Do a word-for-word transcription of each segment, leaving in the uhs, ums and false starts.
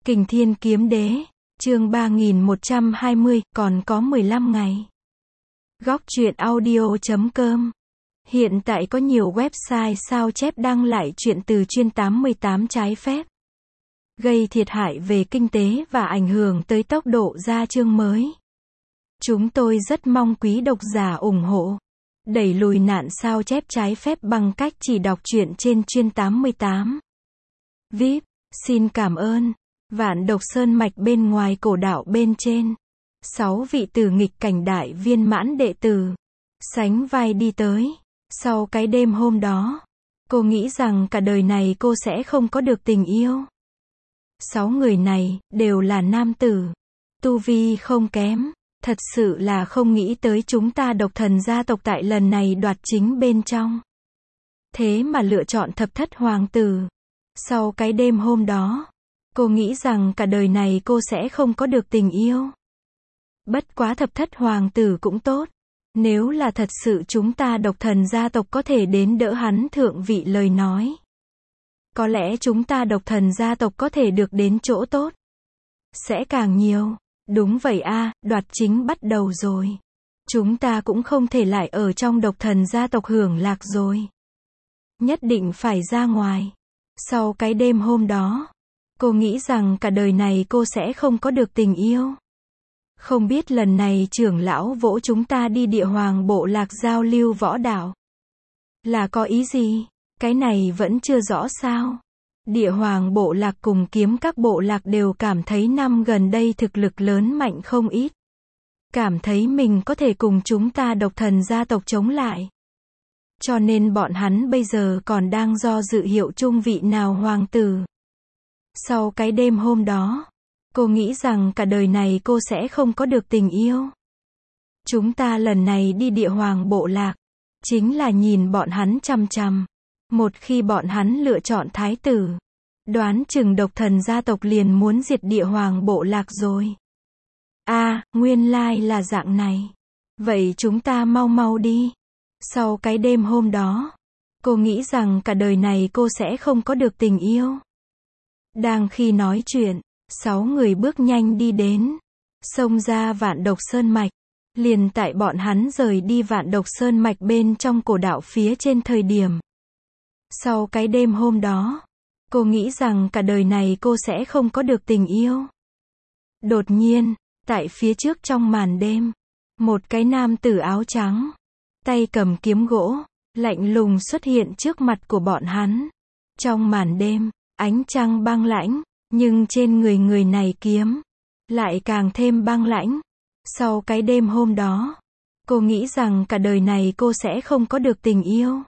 Kình Thiên Kiếm Đế, chương ba nghìn một trăm hai mươi, còn có mười lăm ngày. Góc truyện audio chấm com. Hiện tại có nhiều website sao chép đăng lại truyện từ chuyên tám mươi tám trái phép, gây thiệt hại về kinh tế và ảnh hưởng tới tốc độ ra chương mới. Chúng tôi rất mong quý độc giả ủng hộ, đẩy lùi nạn sao chép trái phép bằng cách chỉ đọc truyện trên chuyên tám mươi tám. vê i pê, xin cảm ơn. Vạn Độc Sơn Mạch bên ngoài cổ đạo bên trên, sáu vị tử nghịch cảnh đại viên mãn đệ tử sánh vai đi tới. Sau cái đêm hôm đó, cô nghĩ rằng cả đời này cô sẽ không có được tình yêu. Sáu người này đều là nam tử, tu vi không kém, thật sự là không nghĩ tới chúng ta Độc Thần gia tộc tại lần này đoạt chính bên trong. Thế mà lựa chọn thập thất hoàng tử. Sau cái đêm hôm đó, cô nghĩ rằng cả đời này cô sẽ không có được tình yêu. Bất quá thập thất hoàng tử cũng tốt. Nếu là thật sự chúng ta Độc Thần gia tộc có thể đến đỡ hắn thượng vị lời nói, có lẽ chúng ta Độc Thần gia tộc có thể được đến chỗ tốt sẽ càng nhiều. Đúng vậy a, đoạt chính bắt đầu rồi. Chúng ta cũng không thể lại ở trong Độc Thần gia tộc hưởng lạc rồi. Nhất định phải ra ngoài. Sau cái đêm hôm đó, cô nghĩ rằng cả đời này cô sẽ không có được tình yêu. Không biết lần này trưởng lão vỗ chúng ta đi địa hoàng bộ lạc giao lưu võ đạo là có ý gì? Cái này vẫn chưa rõ sao? Địa hoàng bộ lạc cùng kiếm các bộ lạc đều cảm thấy năm gần đây thực lực lớn mạnh không ít. Cảm thấy mình có thể cùng chúng ta Độc Thần gia tộc chống lại. Cho nên bọn hắn bây giờ còn đang do dự hiệu chung vị nào hoàng tử. Sau cái đêm hôm đó, cô nghĩ rằng cả đời này cô sẽ không có được tình yêu. Chúng ta lần này đi địa hoàng bộ lạc, chính là nhìn bọn hắn chằm chằm. Một khi bọn hắn lựa chọn thái tử, đoán chừng Độc Thần gia tộc liền muốn diệt địa hoàng bộ lạc rồi. A, à, nguyên lai là dạng này. Vậy chúng ta mau mau đi. Sau cái đêm hôm đó, cô nghĩ rằng cả đời này cô sẽ không có được tình yêu. Đang khi nói chuyện, sáu người bước nhanh đi đến, xông ra Vạn Độc Sơn Mạch. Liền tại bọn hắn rời đi Vạn Độc Sơn Mạch bên trong cổ đạo phía trên thời điểm. Sau cái đêm hôm đó, cô nghĩ rằng cả đời này cô sẽ không có được tình yêu. Đột nhiên, tại phía trước trong màn đêm, một cái nam tử áo trắng, tay cầm kiếm gỗ, lạnh lùng xuất hiện trước mặt của bọn hắn. Trong màn đêm, ánh trăng băng lãnh, nhưng trên người người này kiếm lại càng thêm băng lãnh. Sau cái đêm hôm đó, cô nghĩ rằng cả đời này cô sẽ không có được tình yêu.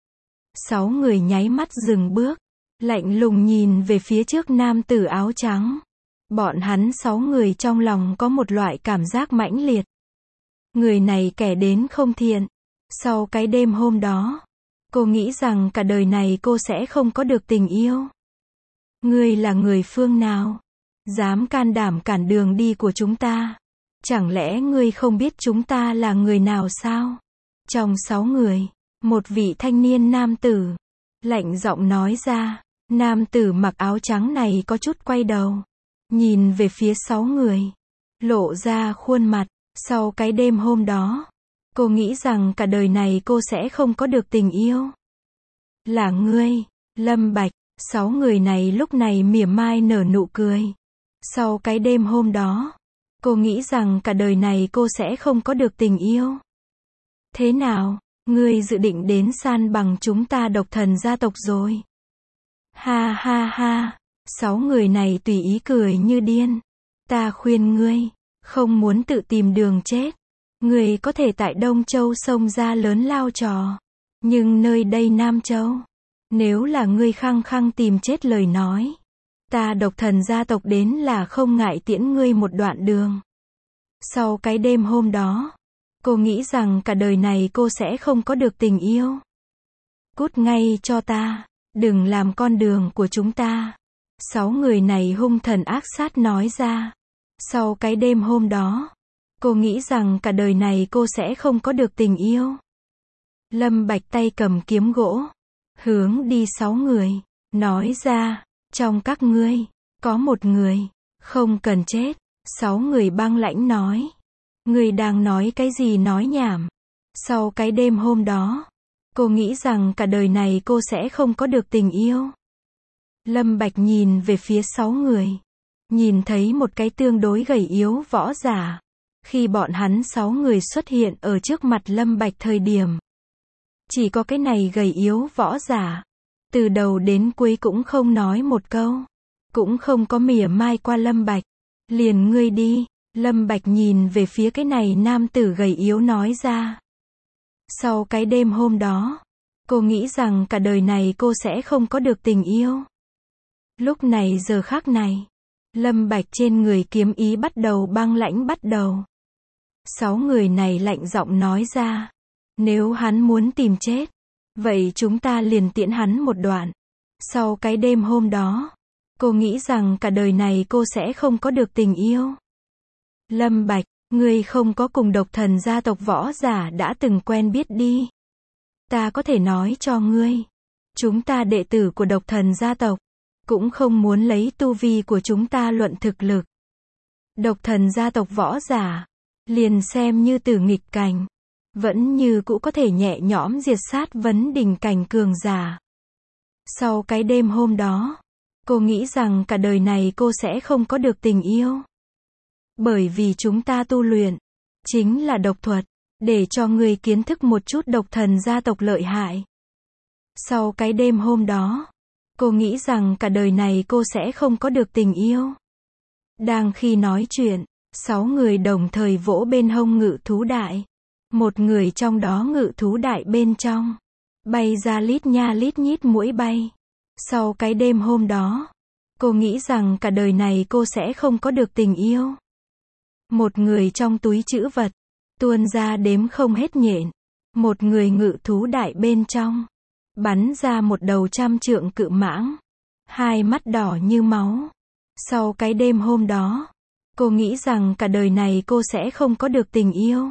Sáu người nháy mắt dừng bước, lạnh lùng nhìn về phía trước nam tử áo trắng. Bọn hắn sáu người trong lòng có một loại cảm giác mãnh liệt. Người này kẻ đến không thiện. Sau cái đêm hôm đó, cô nghĩ rằng cả đời này cô sẽ không có được tình yêu. Ngươi là người phương nào? Dám can đảm cản đường đi của chúng ta? Chẳng lẽ ngươi không biết chúng ta là người nào sao? Trong sáu người, một vị thanh niên nam tử lạnh giọng nói ra. Nam tử mặc áo trắng này có chút quay đầu, nhìn về phía sáu người, lộ ra khuôn mặt. Sau cái đêm hôm đó, cô nghĩ rằng cả đời này cô sẽ không có được tình yêu. Là ngươi, Lâm Bạch. Sáu người này lúc này mỉa mai nở nụ cười. Sau cái đêm hôm đó, cô nghĩ rằng cả đời này cô sẽ không có được tình yêu. Thế nào, ngươi dự định đến san bằng chúng ta Độc Thần gia tộc rồi? Ha ha ha, sáu người này tùy ý cười như điên. Ta khuyên ngươi, không muốn tự tìm đường chết. Ngươi có thể tại Đông Châu xông ra lớn lao trò. Nhưng nơi đây Nam Châu, nếu là ngươi khăng khăng tìm chết lời nói, ta Độc Thần gia tộc đến là không ngại tiễn ngươi một đoạn đường. Sau cái đêm hôm đó, cô nghĩ rằng cả đời này cô sẽ không có được tình yêu. Cút ngay cho ta, đừng làm con đường của chúng ta. Sáu người này hung thần ác sát nói ra. Sau cái đêm hôm đó, cô nghĩ rằng cả đời này cô sẽ không có được tình yêu. Lâm Bạch tay cầm kiếm gỗ, hướng đi sáu người, nói ra, trong các ngươi, Có một người, không cần chết. Sáu người băng lãnh nói. Người đang nói cái gì nói nhảm. Sau cái đêm hôm đó, cô nghĩ rằng cả đời này cô sẽ không có được tình yêu. Lâm Bạch nhìn về phía sáu người. Nhìn thấy một cái tương đối gầy yếu võ giả. Khi bọn hắn sáu người xuất hiện ở trước mặt Lâm Bạch thời điểm. Chỉ có cái này gầy yếu võ giả. Từ đầu đến cuối cũng không nói một câu. Cũng không có mỉa mai qua Lâm Bạch. Liền ngươi đi. Lâm Bạch nhìn về phía cái này nam tử gầy yếu nói ra. Sau cái đêm hôm đó, cô nghĩ rằng cả đời này cô sẽ không có được tình yêu. Lúc này giờ khắc này, Lâm Bạch trên người kiếm ý bắt đầu băng lãnh bắt đầu. Sáu người này lạnh giọng nói ra. Nếu hắn muốn tìm chết, vậy chúng ta liền tiễn hắn một đoạn. Sau cái đêm hôm đó, cô nghĩ rằng cả đời này cô sẽ không có được tình yêu. Lâm Bạch, ngươi không có cùng độc thần gia tộc võ giả đã từng quen biết đi. Ta có thể nói cho ngươi. Chúng ta đệ tử của độc thần gia tộc, cũng không muốn lấy tu vi của chúng ta luận thực lực. Độc thần gia tộc võ giả, liền xem như tử nghịch cảnh, vẫn như cũ có thể nhẹ nhõm diệt sát vấn đỉnh cảnh cường giả. Sau cái đêm hôm đó, cô nghĩ rằng cả đời này cô sẽ không có được tình yêu. Bởi vì chúng ta tu luyện, chính là độc thuật, để cho người kiến thức một chút độc thần gia tộc lợi hại. Sau cái đêm hôm đó, cô nghĩ rằng cả đời này cô sẽ không có được tình yêu. Đang khi nói chuyện, sáu người đồng thời vỗ bên hông ngự thú đại. Một người trong đó ngự thú đại bên trong, bay ra lít nha lít nhít muỗi bay. Sau cái đêm hôm đó, cô nghĩ rằng cả đời này cô sẽ không có được tình yêu. Một người trong túi trữ vật, tuôn ra đếm không hết nhện. Một người ngự thú đại bên trong, bắn ra một đầu trăm trượng cự mãng. Hai mắt đỏ như máu. Sau cái đêm hôm đó, cô nghĩ rằng cả đời này cô sẽ không có được tình yêu.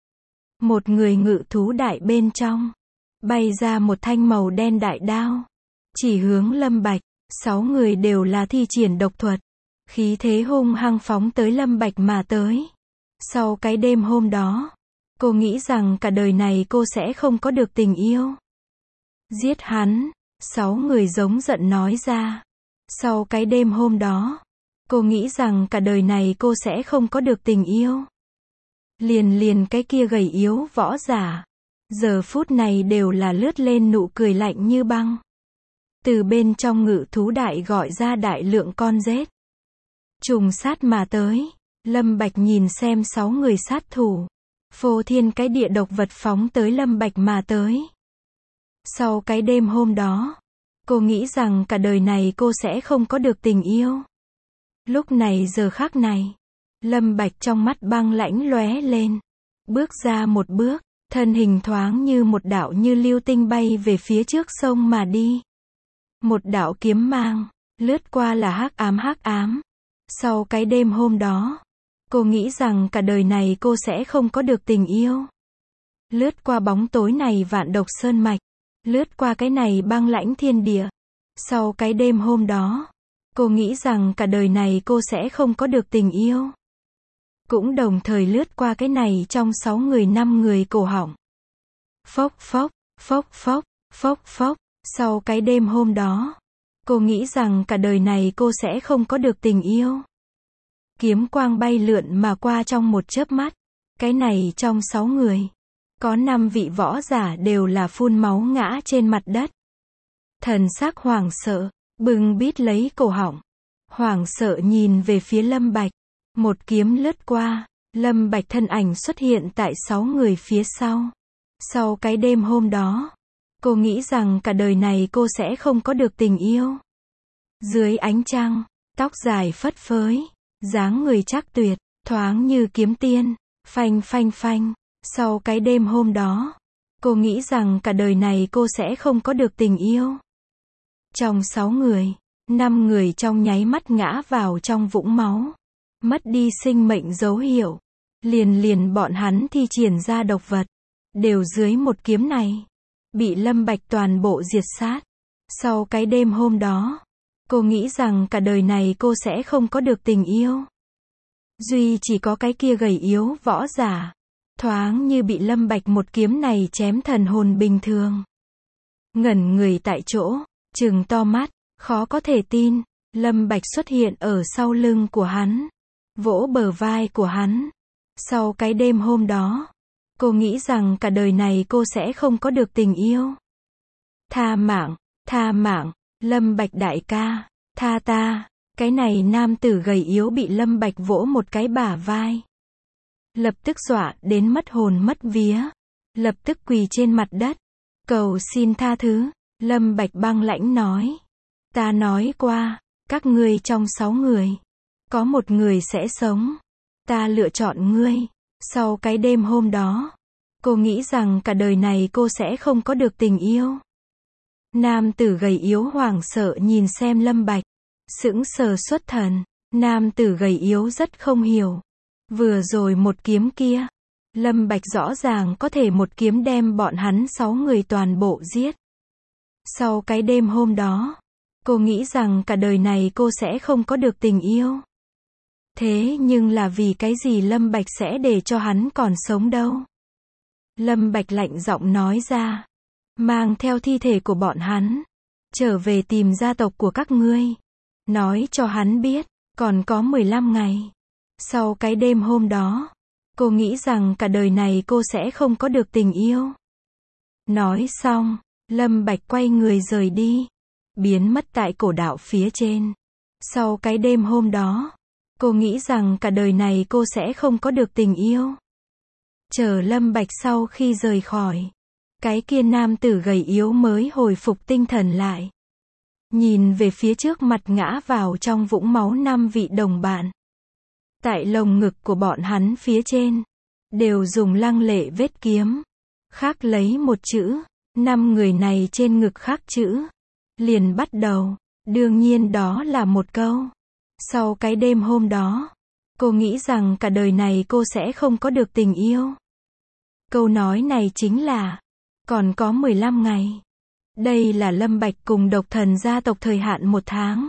Một người ngự thú đại bên trong, bay ra một thanh màu đen đại đao. Chỉ hướng Lâm Bạch, sáu người đều là thi triển độc thuật. Khí thế hung hăng phóng tới Lâm Bạch mà tới. Sau cái đêm hôm đó, cô nghĩ rằng cả đời này cô sẽ không có được tình yêu. Giết hắn, sáu người giống giận nói ra. Sau cái đêm hôm đó, cô nghĩ rằng cả đời này cô sẽ không có được tình yêu. Liền liền cái kia gầy yếu võ giả, giờ phút này đều là lướt lên nụ cười lạnh như băng. Từ bên trong ngự thú đại gọi ra đại lượng con rết. Trùng sát mà tới. Lâm Bạch nhìn xem sáu người sát thủ. Phô thiên cái địa độc vật phóng tới Lâm Bạch mà tới. Sau cái đêm hôm đó, cô nghĩ rằng cả đời này cô sẽ không có được tình yêu. Lúc này giờ khắc này, Lâm Bạch trong mắt băng lãnh lóe lên. Bước ra một bước, thân hình thoáng như một đạo như lưu tinh bay về phía trước sông mà đi. Một đạo kiếm mang, lướt qua là hắc ám hắc ám. Sau cái đêm hôm đó, cô nghĩ rằng cả đời này cô sẽ không có được tình yêu. Lướt qua bóng tối này vạn độc sơn mạch, lướt qua cái này băng lãnh thiên địa. Sau cái đêm hôm đó, cô nghĩ rằng cả đời này cô sẽ không có được tình yêu. Cũng đồng thời lướt qua cái này trong sáu người năm người cổ họng. Phốc phốc, phốc phốc, phốc phốc. Sau cái đêm hôm đó, cô nghĩ rằng cả đời này cô sẽ không có được tình yêu. Kiếm quang bay lượn mà qua trong một chớp mắt. Cái này trong sáu người, có năm vị võ giả đều là phun máu ngã trên mặt đất. Thần sắc hoảng sợ, bừng bít lấy cổ họng. Hoảng sợ nhìn về phía Lâm Bạch. Một kiếm lướt qua, Lâm Bạch thân ảnh xuất hiện tại sáu người phía sau. Sau cái đêm hôm đó, cô nghĩ rằng cả đời này cô sẽ không có được tình yêu. Dưới ánh trăng, tóc dài phất phới, dáng người chắc tuyệt, thoáng như kiếm tiên, phanh phanh phanh. Sau cái đêm hôm đó, cô nghĩ rằng cả đời này cô sẽ không có được tình yêu. Trong sáu người, năm người trong nháy mắt ngã vào trong vũng máu, mất đi sinh mệnh dấu hiệu. Liền liền bọn hắn thi triển ra độc vật, đều dưới một kiếm này, bị Lâm Bạch toàn bộ diệt sát. Sau cái đêm hôm đó, Cô nghĩ rằng cả đời này cô sẽ không có được tình yêu. Duy chỉ có cái kia gầy yếu võ giả. Thoáng như bị Lâm Bạch một kiếm này chém thần hồn bình thường. Ngẩn người tại chỗ, trừng to mắt, khó có thể tin. Lâm Bạch xuất hiện ở sau lưng của hắn. Vỗ bờ vai của hắn. Sau cái đêm hôm đó, cô nghĩ rằng cả đời này cô sẽ không có được tình yêu. Tha mạng, tha mạng, Lâm Bạch đại ca, tha ta. Cái này nam tử gầy yếu bị Lâm Bạch vỗ một cái bả vai. Lập tức dọa đến mất hồn mất vía. Lập tức quỳ trên mặt đất. Cầu xin tha thứ. Lâm Bạch băng lãnh nói. Ta nói qua, các ngươi trong sáu người, có một người sẽ sống. Ta lựa chọn ngươi. Sau cái đêm hôm đó, cô nghĩ rằng cả đời này cô sẽ không có được tình yêu. Nam tử gầy yếu hoảng sợ nhìn xem Lâm Bạch. Sững sờ xuất thần. Nam tử gầy yếu rất không hiểu. Vừa rồi một kiếm kia, Lâm Bạch rõ ràng có thể một kiếm đem bọn hắn sáu người toàn bộ giết. Sau cái đêm hôm đó, cô nghĩ rằng cả đời này cô sẽ không có được tình yêu. Thế nhưng là vì cái gì Lâm Bạch sẽ để cho hắn còn sống đâu? Lâm Bạch lạnh giọng nói ra. Mang theo thi thể của bọn hắn, trở về tìm gia tộc của các ngươi. Nói cho hắn biết, còn có mười lăm ngày. Sau cái đêm hôm đó, cô nghĩ rằng cả đời này cô sẽ không có được tình yêu. Nói xong, Lâm Bạch quay người rời đi, biến mất tại cổ đạo phía trên. Sau cái đêm hôm đó, cô nghĩ rằng cả đời này cô sẽ không có được tình yêu. Chờ Lâm Bạch sau khi rời khỏi, cái kia nam tử gầy yếu mới hồi phục tinh thần lại. Nhìn về phía trước mặt ngã vào trong vũng máu năm vị đồng bạn. Tại lồng ngực của bọn hắn phía trên, đều dùng lăng lệ vết kiếm. Khắc lấy một chữ, năm người này trên ngực khắc chữ. Liền bắt đầu, đương nhiên đó là một câu. Sau cái đêm hôm đó, cô nghĩ rằng cả đời này cô sẽ không có được tình yêu. Câu nói này chính là, còn có mười lăm ngày. Đây là Lâm Bạch cùng độc thần gia tộc thời hạn một tháng.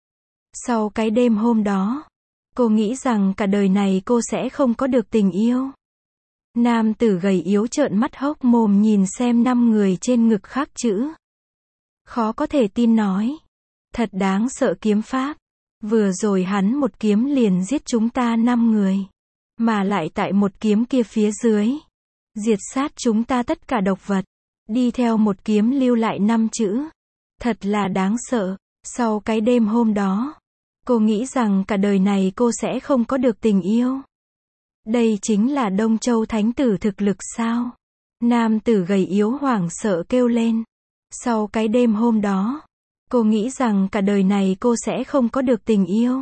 Sau cái đêm hôm đó, cô nghĩ rằng cả đời này cô sẽ không có được tình yêu. Nam tử gầy yếu trợn mắt hốc mồm nhìn xem năm người trên ngực khắc chữ. Khó có thể tin nói. Thật đáng sợ kiếm pháp. Vừa rồi hắn một kiếm liền giết chúng ta năm người. Mà lại tại một kiếm kia phía dưới. Diệt sát chúng ta tất cả độc vật. Đi theo một kiếm lưu lại năm chữ. Thật là đáng sợ. Sau cái đêm hôm đó, cô nghĩ rằng cả đời này cô sẽ không có được tình yêu. Đây chính là Đông Châu Thánh tử thực lực sao? Nam tử gầy yếu hoảng sợ kêu lên. Sau cái đêm hôm đó, cô nghĩ rằng cả đời này cô sẽ không có được tình yêu.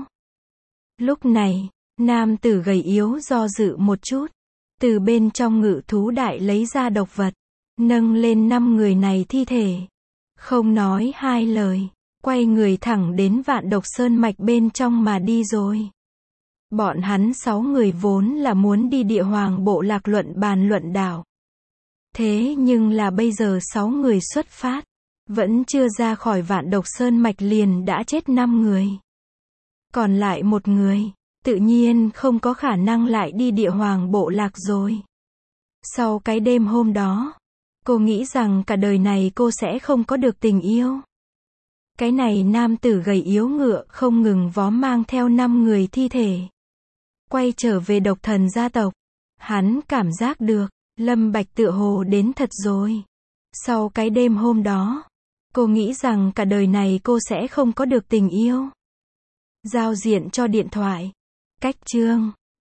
Lúc này, nam tử gầy yếu do dự một chút. Từ bên trong ngự thú đại lấy ra độc vật. Nâng lên năm người này thi thể. Không nói hai lời. Quay người thẳng đến Vạn Độc Sơn mạch bên trong mà đi rồi. Bọn hắn sáu người vốn là muốn đi địa hoàng bộ lạc luận bàn luận đảo. Thế nhưng là bây giờ sáu người xuất phát. Vẫn chưa ra khỏi Vạn Độc Sơn mạch liền đã chết năm người. Còn lại một người, tự nhiên không có khả năng lại đi địa hoàng bộ lạc rồi. Sau cái đêm hôm đó, cô nghĩ rằng cả đời này cô sẽ không có được tình yêu. Cái này nam tử gầy yếu ngựa không ngừng vó mang theo năm người thi thể. Quay trở về độc thần gia tộc. Hắn cảm giác được, Lâm Bạch tựa hồ đến thật rồi. Sau cái đêm hôm đó, cô nghĩ rằng cả đời này cô sẽ không có được tình yêu. Giao diện cho điện thoại. Cách chương